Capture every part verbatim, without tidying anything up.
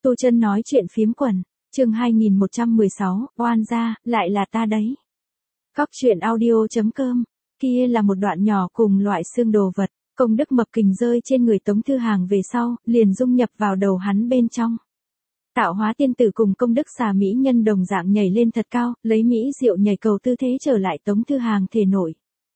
Tu Chân nói chuyện phiếm quần, chương hai nghìn một trăm mười sáu, oan gia, lại là ta đấy. Cóc truyện audio chấm com, kia là một đoạn nhỏ cùng loại xương đồ vật, công đức mập kình rơi trên người Tống Thư Hàng về sau, liền dung nhập vào đầu hắn bên trong. Tạo hóa tiên tử cùng công đức xà mỹ nhân đồng dạng nhảy lên thật cao, lấy mỹ diệu nhảy cầu tư thế trở lại Tống Thư Hàng thể nội.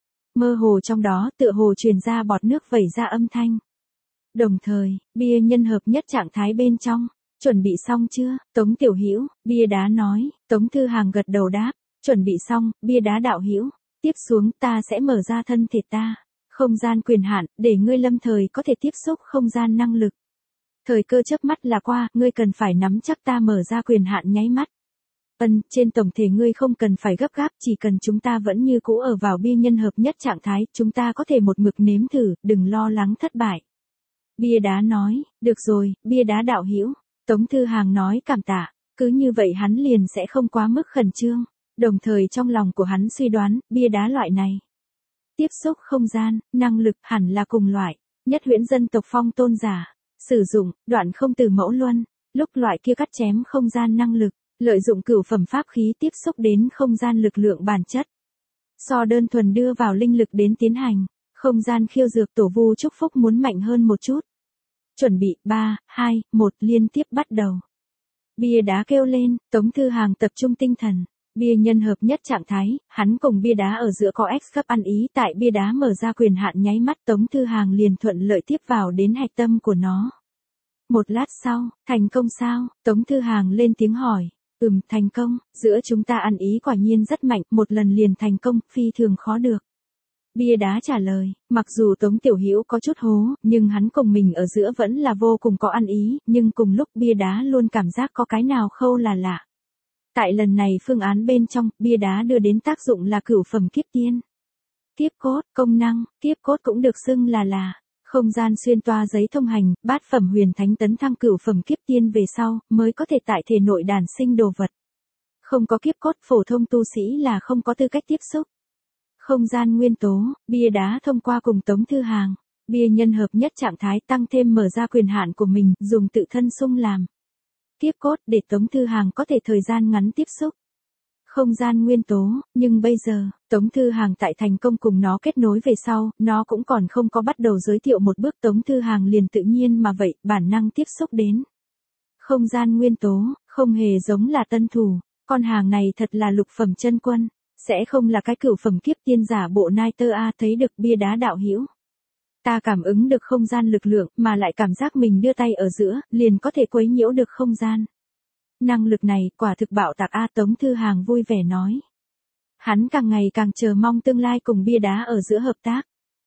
Mơ hồ trong đó tựa hồ truyền ra bọt nước vẩy ra âm thanh. Đồng thời, bia nhân hợp nhất trạng thái bên trong. Chuẩn bị xong chưa? Tống tiểu hữu, bia đá nói. Tống Thư Hàng gật đầu đáp. Chuẩn bị xong, bia đá đạo hữu. Tiếp xuống ta sẽ mở ra thân thể ta. Không gian quyền hạn, để ngươi lâm thời có thể tiếp xúc không gian năng lực. Thời cơ chớp mắt là qua, ngươi cần phải nắm chắc ta mở ra quyền hạn nháy mắt. Ân, trên tổng thể ngươi không cần phải gấp gáp, chỉ cần chúng ta vẫn như cũ ở vào bia nhân hợp nhất trạng thái, chúng ta có thể một mực nếm thử, đừng lo lắng thất bại. Bia đá nói, được rồi, bia đá đạo hữu. Tống Thư Hàng nói cảm tạ, cứ như vậy hắn liền sẽ không quá mức khẩn trương, đồng thời trong lòng của hắn suy đoán, bia đá loại này. Tiếp xúc không gian, năng lực hẳn là cùng loại, nhất huyễn dân tộc phong tôn giả, sử dụng, đoạn không từ mẫu luân, lúc loại kia cắt chém không gian năng lực, lợi dụng cửu phẩm pháp khí tiếp xúc đến không gian lực lượng bản chất. So đơn thuần đưa vào linh lực đến tiến hành, không gian khiêu dược tổ vu chúc phúc muốn mạnh hơn một chút. Chuẩn bị, ba, hai, một liên tiếp bắt đầu. Bia đá kêu lên, Tống Thư Hàng tập trung tinh thần. Bia nhân hợp nhất trạng thái, hắn cùng bia đá ở giữa có X cấp ăn ý, tại bia đá mở ra quyền hạn nháy mắt Tống Thư Hàng liền thuận lợi tiếp vào đến hạch tâm của nó. Một lát sau, thành công sao? Tống Thư Hàng lên tiếng hỏi. Ừm, thành công, giữa chúng ta ăn ý quả nhiên rất mạnh, một lần liền thành công, phi thường khó được. Bia đá trả lời, mặc dù Tống Tiểu Hữu có chút hố, nhưng hắn cùng mình ở giữa vẫn là vô cùng có ăn ý, nhưng cùng lúc bia đá luôn cảm giác có cái nào khâu là lạ. Tại lần này phương án bên trong, bia đá đưa đến tác dụng là cửu phẩm kiếp tiên. Kiếp cốt, công năng, kiếp cốt cũng được xưng là là, không gian xuyên toa giấy thông hành, bát phẩm huyền thánh tấn thăng cửu phẩm kiếp tiên về sau, mới có thể tại thể nội đàn sinh đồ vật. Không có kiếp cốt phổ thông tu sĩ là không có tư cách tiếp xúc. Không gian nguyên tố, bia đá thông qua cùng Tống Thư Hàng, bia nhân hợp nhất trạng thái tăng thêm mở ra quyền hạn của mình, dùng tự thân xung làm. Kiếp cốt để Tống Thư Hàng có thể thời gian ngắn tiếp xúc. Không gian nguyên tố, nhưng bây giờ, Tống Thư Hàng tại thành công cùng nó kết nối về sau, nó cũng còn không có bắt đầu giới thiệu một bước Tống Thư Hàng liền tự nhiên mà vậy, bản năng tiếp xúc đến. Không gian nguyên tố, không hề giống là tân thủ, con hàng này thật là lục phẩm chân quân. Sẽ không là cái cửu phẩm kiếp tiên giả bộ nai tơ a thấy được bia đá đạo hữu. Ta cảm ứng được không gian lực lượng mà lại cảm giác mình đưa tay ở giữa, liền có thể quấy nhiễu được không gian. Năng lực này quả thực bạo tạc a Tống Thư Hàng vui vẻ nói. Hắn càng ngày càng chờ mong tương lai cùng bia đá ở giữa hợp tác.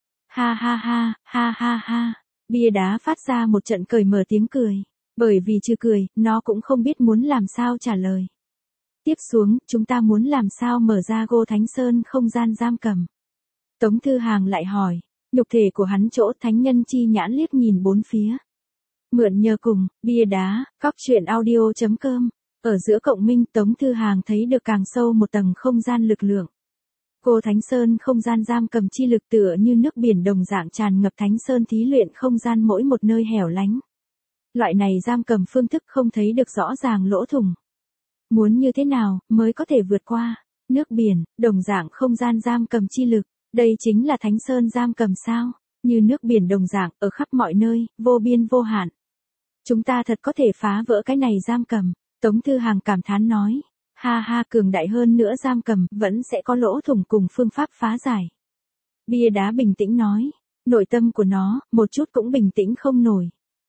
Ha ha ha, ha ha ha, bia đá phát ra một trận cười mở tiếng cười. Bởi vì trừ cười, nó cũng không biết muốn làm sao trả lời. Tiếp xuống, chúng ta muốn làm sao mở ra Gô Thánh Sơn không gian giam cầm. Tống Thư Hàng lại hỏi, nhục thể của hắn chỗ thánh nhân chi nhãn liếc nhìn bốn phía. Mượn nhờ cùng, bia đá, cóc truyện audio chấm com, ở giữa cộng minh Tống Thư Hàng thấy được càng sâu một tầng không gian lực lượng. Gô Thánh Sơn không gian giam cầm chi lực tựa như nước biển đồng dạng tràn ngập Thánh Sơn thí luyện không gian mỗi một nơi hẻo lánh. Loại này giam cầm phương thức không thấy được rõ ràng lỗ thủng. Muốn như thế nào, mới có thể vượt qua, nước biển, đồng dạng không gian giam cầm chi lực, đây chính là Thánh Sơn giam cầm sao, như nước biển đồng dạng, ở khắp mọi nơi, vô biên vô hạn. Chúng ta thật có thể phá vỡ cái này giam cầm, Tống Thư Hàng cảm thán nói, ha ha cường đại hơn nữa giam cầm, vẫn sẽ có lỗ thủng cùng phương pháp phá giải. Bia đá bình tĩnh nói, nội tâm của nó, một chút cũng bình tĩnh không nổi.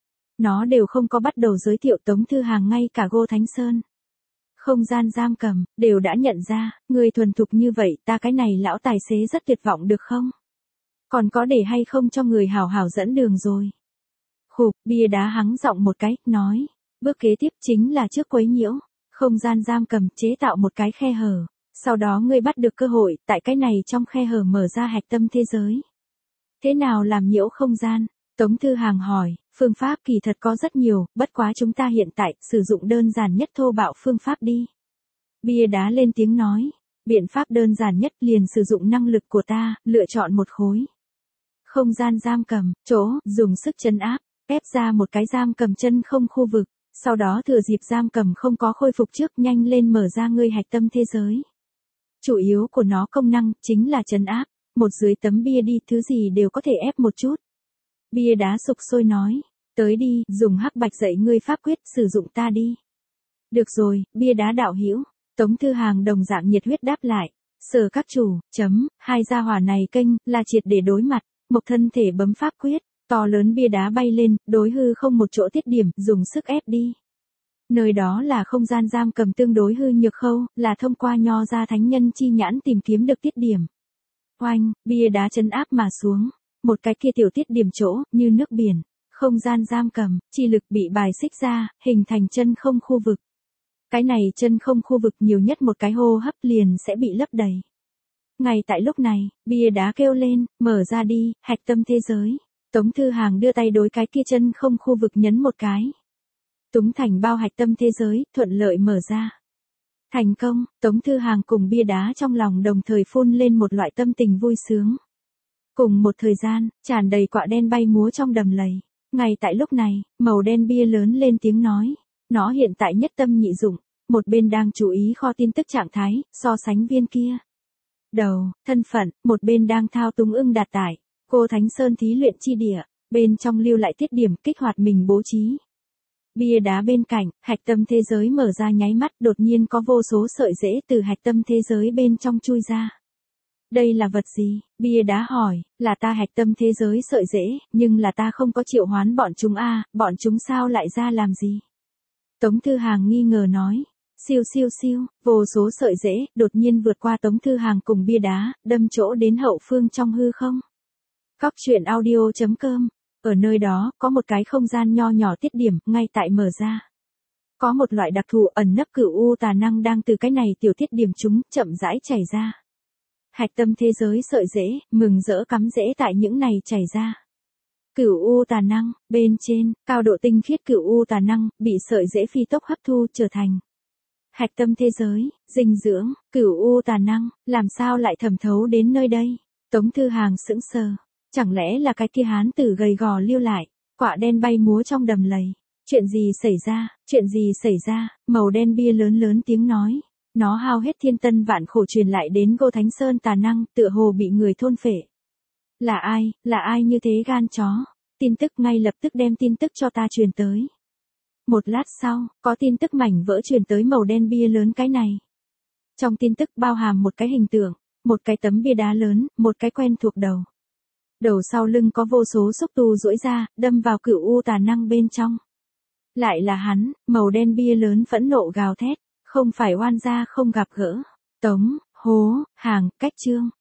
Nó đều không có bắt đầu giới thiệu Tống Thư Hàng ngay cả Gô Thánh Sơn. Không gian giam cầm, đều đã nhận ra, người thuần thục như vậy, ta cái này lão tài xế rất tuyệt vọng được không? Còn có để hay không cho người hảo hảo dẫn đường rồi? Khục, bia đá hắng giọng một cái, nói, bước kế tiếp chính là trước quấy nhiễu, không gian giam cầm chế tạo một cái khe hở, sau đó ngươi bắt được cơ hội, tại cái này trong khe hở mở ra hạch tâm thế giới. Thế nào làm nhiễu không gian? Tống Thư Hàng hỏi, phương pháp kỳ thật có rất nhiều, bất quá chúng ta hiện tại sử dụng đơn giản nhất thô bạo phương pháp đi. Bia đá lên tiếng nói, biện pháp đơn giản nhất liền sử dụng năng lực của ta, lựa chọn một khối. Không gian giam cầm, chỗ, dùng sức trấn áp, ép ra một cái giam cầm chân không khu vực, Sau đó thừa dịp giam cầm không có khôi phục trước nhanh lên mở ra ngươi hạch tâm thế giới. Chủ yếu của nó công năng chính là trấn áp, một dưới tấm bia đi thứ gì đều có thể ép một chút. Bia đá sục sôi nói, tới đi, dùng hắc bạch dạy ngươi pháp quyết, sử dụng ta đi. Được rồi, bia đá đạo hữu. Tống Thư Hàng đồng dạng nhiệt huyết đáp lại, sở các chủ, chấm, hai gia hỏa này kênh, là triệt để đối mặt, một thân thể bấm pháp quyết, to lớn bia đá bay lên, đối hư không một chỗ tiết điểm, dùng sức ép đi. Nơi đó là không gian giam cầm tương đối hư nhược khâu, là thông qua nho ra thánh nhân chi nhãn tìm kiếm được tiết điểm. Oanh, bia đá chân áp mà xuống, một cái kia tiểu tiết điểm chỗ, như nước biển, không gian giam cầm, chi lực bị bài xích ra, hình thành chân không khu vực. Cái này chân không khu vực nhiều nhất một cái hô hấp liền sẽ bị lấp đầy. Ngay tại lúc này, bia đá kêu lên, mở ra đi, hạch tâm thế giới. Tống Thư Hàng đưa tay đối cái kia chân không khu vực nhấn một cái. Túng thành bao hạch tâm thế giới, thuận lợi mở ra. Thành công, Tống Thư Hàng cùng bia đá trong lòng đồng thời phun lên một loại tâm tình vui sướng. Cùng một thời gian, tràn đầy quạ đen bay múa trong đầm lầy. Ngay tại lúc này, màu đen bia lớn lên tiếng nói. Nó hiện tại nhất tâm nhị dụng, một bên đang chú ý kho tin tức trạng thái, so sánh viên kia. Đầu, thân phận, một bên đang thao túng ưng đạt tải, cô Thánh Sơn thí luyện chi địa, bên trong lưu lại tiết điểm kích hoạt mình bố trí. Bia đá bên cạnh, hạch tâm thế giới mở ra nháy mắt đột nhiên có vô số sợi rễ từ hạch tâm thế giới bên trong chui ra. Đây là vật gì? Bia đá hỏi, là ta hạch tâm thế giới sợi rễ, nhưng là ta không có triệu hoán bọn chúng a, bọn chúng sao lại ra làm gì? Tống Thư Hàng nghi ngờ nói, siêu siêu siêu, vô số sợi rễ, đột nhiên vượt qua Tống Thư Hàng cùng bia đá, đâm chỗ đến hậu phương trong hư không. Cóc truyện audio chấm com, ở nơi đó, có một cái không gian nho nhỏ tiết điểm, ngay tại mở ra. Có một loại đặc thù ẩn nấp cửu u tà năng đang từ cái này tiểu tiết điểm chúng, chậm rãi chảy ra. Hạch tâm thế giới sợi rễ, mừng rỡ cắm rễ tại những này chảy ra. Cửu u tà năng, bên trên, cao độ tinh khiết cửu u tà năng, bị sợi rễ phi tốc hấp thu trở thành. Hạch tâm thế giới, dinh dưỡng, cửu u tà năng, làm sao lại thẩm thấu đến nơi đây? Tống Thư Hàng sững sờ, chẳng lẽ là cái kia hán tử gầy gò lưu lại, quạ đen bay múa trong đầm lầy. Chuyện gì xảy ra, chuyện gì xảy ra, màu đen bia lớn lớn tiếng nói. Nó hao hết thiên tân vạn khổ truyền lại đến Cô Thánh Sơn tà năng, tựa hồ bị người thôn phệ. Là ai, là ai như thế gan chó? Tin tức ngay lập tức đem tin tức cho ta truyền tới. Một lát sau, có tin tức mảnh vỡ truyền tới màu đen bia lớn cái này. Trong tin tức bao hàm một cái hình tượng, một cái tấm bia đá lớn, một cái quen thuộc đầu. Đầu sau lưng có vô số xúc tu duỗi ra, đâm vào cửu u tà năng bên trong. Lại là hắn, màu đen bia lớn phẫn nộ gào thét, không phải oan gia không gặp gỡ. Tống, hố, hàng, cách chương.